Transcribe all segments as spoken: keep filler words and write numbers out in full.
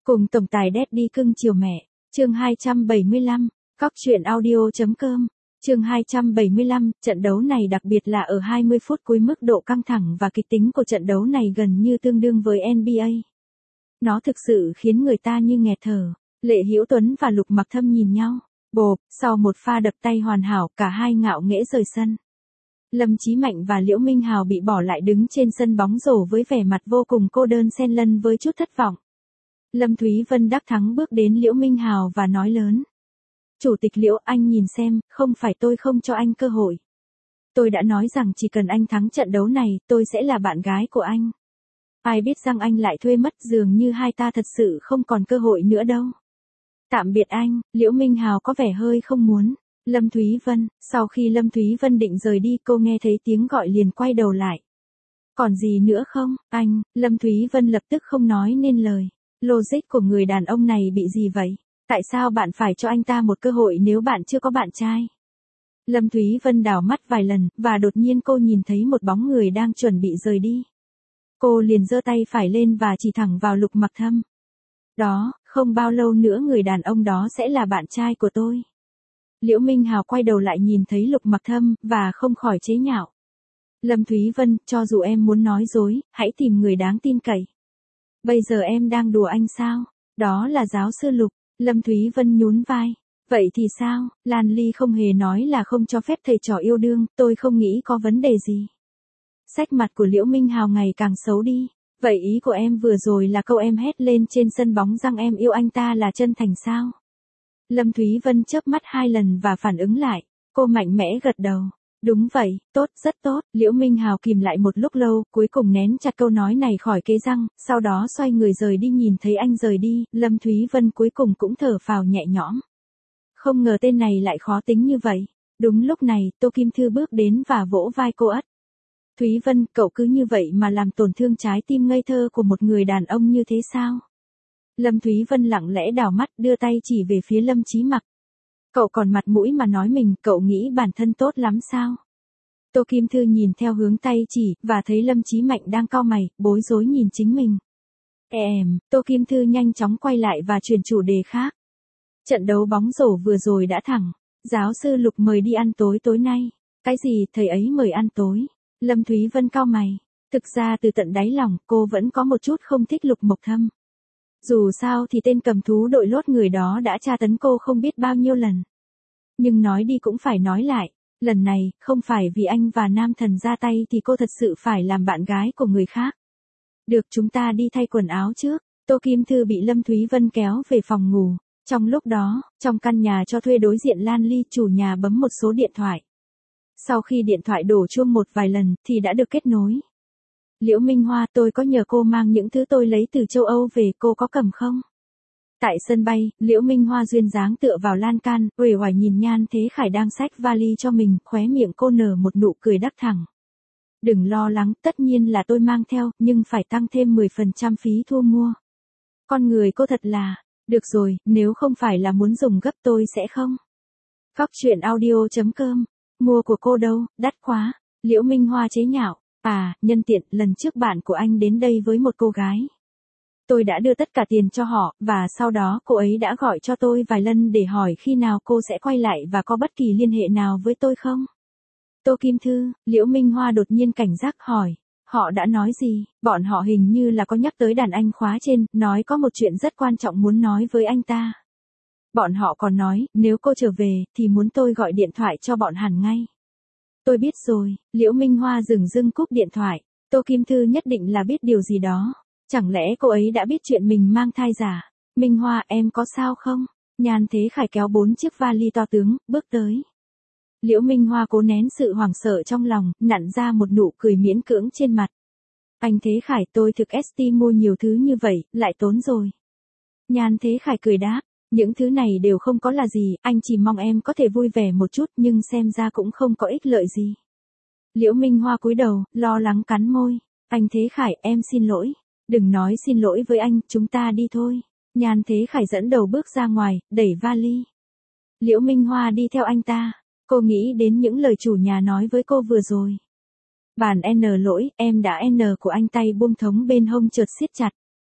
Cùng tổng tài Daddy cưng chiều mẹ. Chương hai trăm bảy mươi lăm, cóc truyện audio chấm com. Chương hai trăm bảy mươi lăm, trận đấu này đặc biệt là ở hai mươi phút cuối, mức độ căng thẳng và kịch tính của trận đấu này gần như tương đương với en bi ây. Nó thực sự khiến người ta như nghẹt thở. Lệ Hữu Tuấn và Lục Mặc Thâm nhìn nhau. Bộp, sau một pha đập tay hoàn hảo, cả hai ngạo nghễ rời sân. Lâm Chí Mạnh và Liễu Minh Hào bị bỏ lại đứng trên sân bóng rổ với vẻ mặt vô cùng cô đơn xen lẫn với chút thất vọng. Lâm Thúy Vân đắc thắng bước đến Liễu Minh Hào và nói lớn. Chủ tịch Liễu, anh nhìn xem, không phải tôi không cho anh cơ hội. Tôi đã nói rằng chỉ cần anh thắng trận đấu này, tôi sẽ là bạn gái của anh. Ai biết rằng anh lại thuê mất, dường như hai ta thật sự không còn cơ hội nữa đâu. Tạm biệt anh. Liễu Minh Hào có vẻ hơi không muốn. Lâm Thúy Vân, sau khi Lâm Thúy Vân định rời đi, cô nghe thấy tiếng gọi liền quay đầu lại. Còn gì nữa không, anh? Lâm Thúy Vân lập tức không nói nên lời. Logic của người đàn ông này bị gì vậy? Tại sao bạn phải cho anh ta một cơ hội nếu bạn chưa có bạn trai? Lâm Thúy Vân đảo mắt vài lần, và đột nhiên cô nhìn thấy một bóng người đang chuẩn bị rời đi. Cô liền giơ tay phải lên và chỉ thẳng vào Lục Mặc Thâm. Đó, không bao lâu nữa người đàn ông đó sẽ là bạn trai của tôi. Liễu Minh Hào quay đầu lại nhìn thấy Lục Mặc Thâm, và không khỏi chế nhạo. Lâm Thúy Vân, cho dù em muốn nói dối, hãy tìm người đáng tin cậy. Bây giờ em đang đùa anh sao? Đó là giáo sư Lục. Lâm Thúy Vân nhún vai. Vậy thì sao? Lan Ly không hề nói là không cho phép thầy trò yêu đương, tôi không nghĩ có vấn đề gì. Sắc mặt của Liễu Minh Hào ngày càng xấu đi. Vậy ý của em vừa rồi là câu em hét lên trên sân bóng rằng em yêu anh ta là chân thành sao? Lâm Thúy Vân chớp mắt hai lần và phản ứng lại. Cô mạnh mẽ gật đầu. Đúng vậy, tốt, rất tốt. Liễu Minh Hào kìm lại một lúc lâu, cuối cùng nén chặt câu nói này khỏi kế răng, sau đó xoay người rời đi. Nhìn thấy anh rời đi, Lâm Thúy Vân cuối cùng cũng thở phào nhẹ nhõm. Không ngờ tên này lại khó tính như vậy. Đúng lúc này, Tô Kim Thư bước đến và vỗ vai cô ất. Thúy Vân, cậu cứ như vậy mà làm tổn thương trái tim ngây thơ của một người đàn ông như thế sao? Lâm Thúy Vân lặng lẽ đảo mắt, đưa tay chỉ về phía Lâm Chí Mặc. Cậu còn mặt mũi mà nói mình, cậu nghĩ bản thân tốt lắm sao? Tô Kim Thư nhìn theo hướng tay chỉ, và thấy Lâm Chí Mạnh đang cau mày, bối rối nhìn chính mình. Em, Tô Kim Thư nhanh chóng quay lại và chuyển chủ đề khác. Trận đấu bóng rổ vừa rồi đã thẳng. Giáo sư Lục mời đi ăn tối tối nay. Cái gì, thầy ấy mời ăn tối? Lâm Thúy Vân cau mày. Thực ra từ tận đáy lòng, cô vẫn có một chút không thích Lục Mộc Thâm. Dù sao thì tên cầm thú đội lốt người đó đã tra tấn cô không biết bao nhiêu lần. Nhưng nói đi cũng phải nói lại, lần này, không phải vì anh và nam thần ra tay thì cô thật sự phải làm bạn gái của người khác. Được, chúng ta đi thay quần áo trước. Tô Kim Thư bị Lâm Thúy Vân kéo về phòng ngủ. Trong lúc đó, trong căn nhà cho thuê đối diện Lan Ly, chủ nhà bấm một số điện thoại. Sau khi điện thoại đổ chuông một vài lần, thì đã được kết nối. Liễu Minh Hoa, tôi có nhờ cô mang những thứ tôi lấy từ châu Âu về, cô có cầm không? Tại sân bay, Liễu Minh Hoa duyên dáng tựa vào lan can, uể oải nhìn Nhan Thế Khải đang xách vali cho mình, khóe miệng cô nở một nụ cười đắc thẳng. Đừng lo lắng, tất nhiên là tôi mang theo, nhưng phải tăng thêm mười phần trăm phí thu mua. Con người cô thật là, được rồi, nếu không phải là muốn dùng gấp tôi sẽ không. Cóc truyện audio chấm com, mua của cô đâu, đắt quá. Liễu Minh Hoa chế nhạo. À, nhân tiện, lần trước bạn của anh đến đây với một cô gái. Tôi đã đưa tất cả tiền cho họ, và sau đó cô ấy đã gọi cho tôi vài lần để hỏi khi nào cô sẽ quay lại và có bất kỳ liên hệ nào với tôi không? Tô Kim Thư, Liễu Minh Hoa đột nhiên cảnh giác hỏi. Họ đã nói gì? Bọn họ hình như là có nhắc tới đàn anh khóa trên, nói có một chuyện rất quan trọng muốn nói với anh ta. Bọn họ còn nói, nếu cô trở về, thì muốn tôi gọi điện thoại cho bọn hẳn ngay. Tôi biết rồi. Liễu Minh Hoa dừng dưng cúp điện thoại. Tô Kim Thư nhất định là biết điều gì đó. Chẳng lẽ cô ấy đã biết chuyện mình mang thai giả? Minh Hoa, em có sao không? Nhan Thế Khải kéo bốn chiếc vali to tướng, bước tới. Liễu Minh Hoa cố nén sự hoảng sợ trong lòng, nặn ra một nụ cười miễn cưỡng trên mặt. Anh Thế Khải, tôi thực ét tê mua nhiều thứ như vậy, lại tốn rồi. Nhan Thế Khải cười đáp. Những thứ này đều không có là gì, anh chỉ mong em có thể vui vẻ một chút, nhưng xem ra cũng không có ích lợi gì. Liễu Minh Hoa cúi đầu, lo lắng cắn môi. Anh Thế Khải, em xin lỗi. Đừng nói xin lỗi với anh, chúng ta đi thôi. Nhan Thế Khải dẫn đầu bước ra ngoài, đẩy vali. Liễu Minh Hoa đi theo anh ta. Cô nghĩ đến những lời chủ nhà nói với cô vừa rồi. Bàn N lỗi, em đã N của anh, tay buông thống bên hông chợt siết chặt.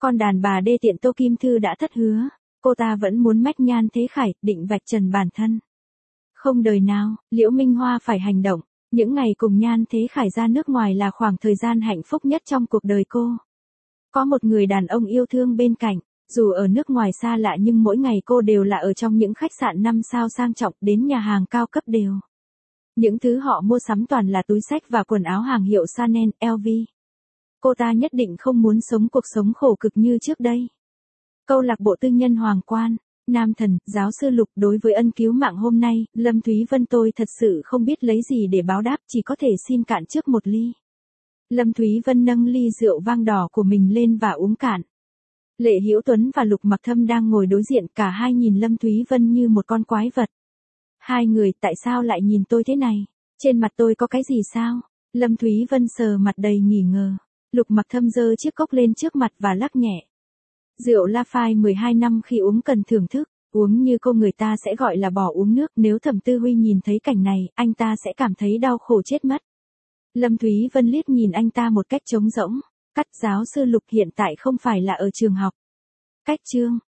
Con đàn bà đê tiện Tô Kim Thư đã thất hứa, cô ta vẫn muốn mách Nhan Thế Khải, định vạch trần bản thân. Không đời nào, Liễu Minh Hoa phải hành động. Những ngày cùng Nhan Thế Khải ra nước ngoài là khoảng thời gian hạnh phúc nhất trong cuộc đời cô. Có một người đàn ông yêu thương bên cạnh, dù ở nước ngoài xa lạ nhưng mỗi ngày cô đều là ở trong những khách sạn năm sao sang trọng, đến nhà hàng cao cấp đều. Những thứ họ mua sắm toàn là túi xách và quần áo hàng hiệu Chanel, lờ vê. Cô ta nhất định không muốn sống cuộc sống khổ cực như trước đây. Câu lạc bộ tư nhân Hoàng Quan, Nam Thần, giáo sư Lục, đối với ân cứu mạng hôm nay, Lâm Thúy Vân tôi thật sự không biết lấy gì để báo đáp, chỉ có thể xin cạn trước một ly. Lâm Thúy Vân nâng ly rượu vang đỏ của mình lên và uống cạn. Lệ Hữu Tuấn và Lục Mặc Thâm đang ngồi đối diện, cả hai nhìn Lâm Thúy Vân như một con quái vật. Hai người, tại sao lại nhìn tôi thế này? Trên mặt tôi có cái gì sao? Lâm Thúy Vân sờ mặt đầy nghi ngờ. Lục Mặc Thâm giơ chiếc cốc lên trước mặt và lắc nhẹ. Rượu La Phai mười hai năm khi uống cần thưởng thức, uống như cô người ta sẽ gọi là bỏ uống nước. Nếu Thẩm Tư Huy nhìn thấy cảnh này, anh ta sẽ cảm thấy đau khổ chết mất. Lâm Thúy Vân liếc nhìn anh ta một cách trống rỗng. Cắt, giáo sư Lục hiện tại không phải là ở trường học. Cách chương.